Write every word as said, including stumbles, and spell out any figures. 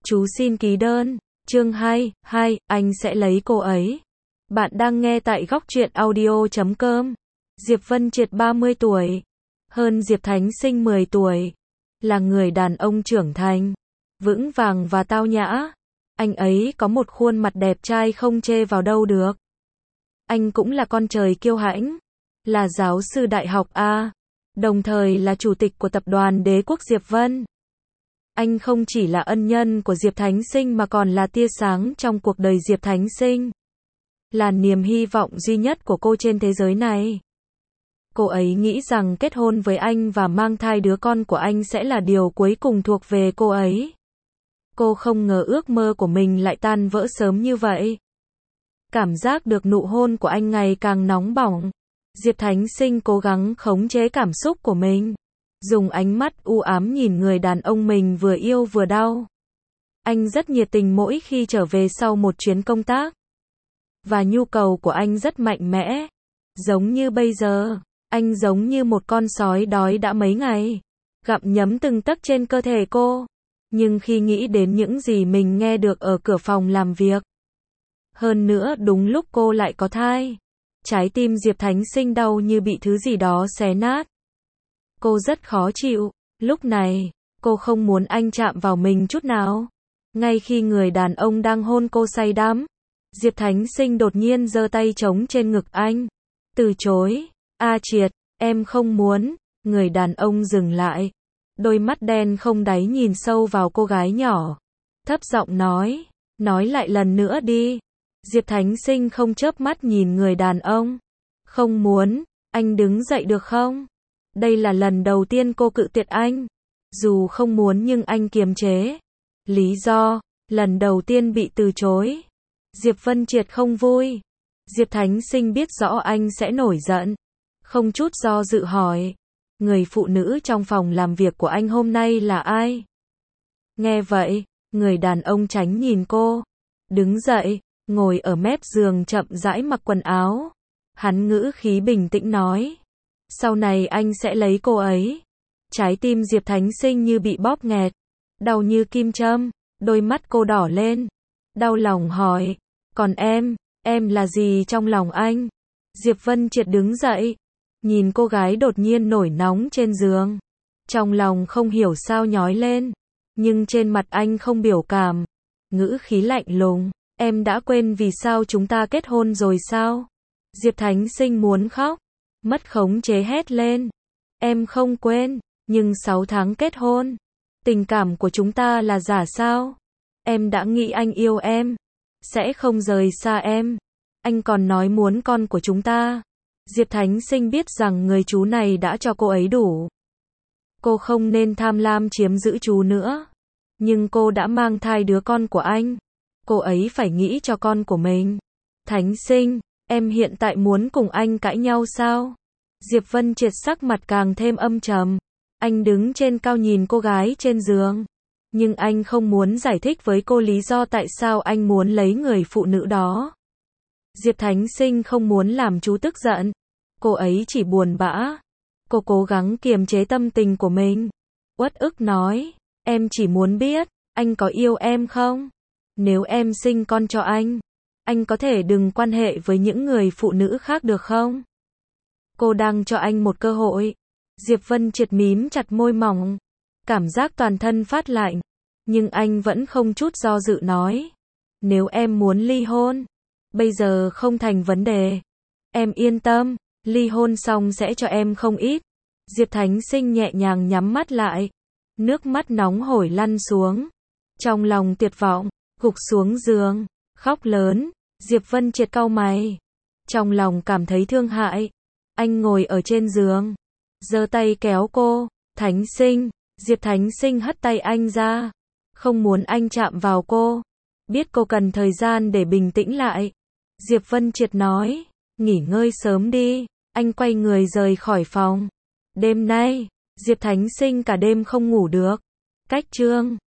Chú xin ký đơn. Chương hai, hai, anh sẽ lấy cô ấy. Bạn đang nghe tại góc truyện audio chấm com. Diệp Vân Triệt ba mươi tuổi, hơn Diệp Thánh Sinh mười tuổi, là người đàn ông trưởng thành, vững vàng và tao nhã. Anh ấy có một khuôn mặt đẹp trai không chê vào đâu được. Anh cũng là con trời kiêu hãnh, là giáo sư đại học A, đồng thời là chủ tịch của tập đoàn Đế quốc Diệp Vân. Anh không chỉ là ân nhân của Diệp Thánh Sinh mà còn là tia sáng trong cuộc đời Diệp Thánh Sinh, là niềm hy vọng duy nhất của cô trên thế giới này. Cô ấy nghĩ rằng kết hôn với anh và mang thai đứa con của anh sẽ là điều cuối cùng thuộc về cô ấy. Cô không ngờ ước mơ của mình lại tan vỡ sớm như vậy. Cảm giác được nụ hôn của anh ngày càng nóng bỏng. Diệp Thánh Sinh cố gắng khống chế cảm xúc của mình, dùng ánh mắt u ám nhìn người đàn ông mình vừa yêu vừa đau. Anh rất nhiệt tình mỗi khi trở về sau một chuyến công tác. Và nhu cầu của anh rất mạnh mẽ. Giống như bây giờ, anh giống như một con sói đói đã mấy ngày, gặm nhấm từng tấc trên cơ thể cô. Nhưng khi nghĩ đến những gì mình nghe được ở cửa phòng làm việc, hơn nữa đúng lúc cô lại có thai, trái tim Diệp Thánh Sinh đau như bị thứ gì đó xé nát. Cô rất khó chịu. Lúc này, cô không muốn anh chạm vào mình chút nào. Ngay khi người đàn ông đang hôn cô say đắm, Diệp Thánh Sinh đột nhiên giơ tay trống trên ngực anh. Từ chối. A Triệt, em không muốn. Người đàn ông dừng lại. Đôi mắt đen không đáy nhìn sâu vào cô gái nhỏ. Thấp giọng nói. Nói lại lần nữa đi. Diệp Thánh Sinh không chớp mắt nhìn người đàn ông. Không muốn. Anh đứng dậy được không? Đây là lần đầu tiên cô cự tuyệt anh. Dù không muốn nhưng anh kiềm chế. Lý do, lần đầu tiên bị từ chối. Diệp Vân Triệt không vui. Diệp Thánh Sinh biết rõ anh sẽ nổi giận. Không chút do dự hỏi. Người phụ nữ trong phòng làm việc của anh hôm nay là ai? Nghe vậy, người đàn ông tránh nhìn cô. Đứng dậy, ngồi ở mép giường chậm rãi mặc quần áo. Hắn ngữ khí bình tĩnh nói. Sau này anh sẽ lấy cô ấy. Trái tim Diệp Thánh Sinh như bị bóp nghẹt, đau như kim châm, đôi mắt cô đỏ lên. Đau lòng hỏi, còn em, em là gì trong lòng anh? Diệp Vân Triệt đứng dậy, nhìn cô gái đột nhiên nổi nóng trên giường. Trong lòng không hiểu sao nhói lên, nhưng trên mặt anh không biểu cảm, ngữ khí lạnh lùng. Em đã quên vì sao chúng ta kết hôn rồi sao? Diệp Thánh Sinh muốn khóc, mất khống chế hét lên. Em không quên, nhưng sáu tháng kết hôn, tình cảm của chúng ta là giả sao? Em đã nghĩ anh yêu em, sẽ không rời xa em. Anh còn nói muốn con của chúng ta. Diệp Thánh Sinh biết rằng người chú này đã cho cô ấy đủ. Cô không nên tham lam chiếm giữ chú nữa. Nhưng cô đã mang thai đứa con của anh. Cô ấy phải nghĩ cho con của mình. Thánh Sinh, em hiện tại muốn cùng anh cãi nhau sao? Diệp Vân Triệt sắc mặt càng thêm âm trầm. Anh đứng trên cao nhìn cô gái trên giường. Nhưng anh không muốn giải thích với cô lý do tại sao anh muốn lấy người phụ nữ đó. Diệp Thánh Sinh không muốn làm chú tức giận. Cô ấy chỉ buồn bã. Cô cố gắng kiềm chế tâm tình của mình. Uất ức nói, em chỉ muốn biết, anh có yêu em không? Nếu em sinh con cho anh, anh có thể đừng quan hệ với những người phụ nữ khác được không? Cô đang cho anh một cơ hội. Diệp Vân Triệt mím chặt môi mỏng, cảm giác toàn thân phát lạnh. Nhưng anh vẫn không chút do dự nói. Nếu em muốn ly hôn, bây giờ không thành vấn đề. Em yên tâm, ly hôn xong sẽ cho em không ít. Diệp Thánh Sinh nhẹ nhàng nhắm mắt lại. Nước mắt nóng hổi lăn xuống. Trong lòng tuyệt vọng, gục xuống giường, khóc lớn. Diệp Vân Triệt cau mày. Trong lòng cảm thấy thương hại. Anh ngồi ở trên giường, giơ tay kéo cô. Thánh Sinh. Diệp Thánh Sinh hất tay anh ra. Không muốn anh chạm vào cô. Biết cô cần thời gian để bình tĩnh lại. Diệp Vân Triệt nói. Nghỉ ngơi sớm đi. Anh quay người rời khỏi phòng. Đêm nay, Diệp Thánh Sinh cả đêm không ngủ được. Cách chương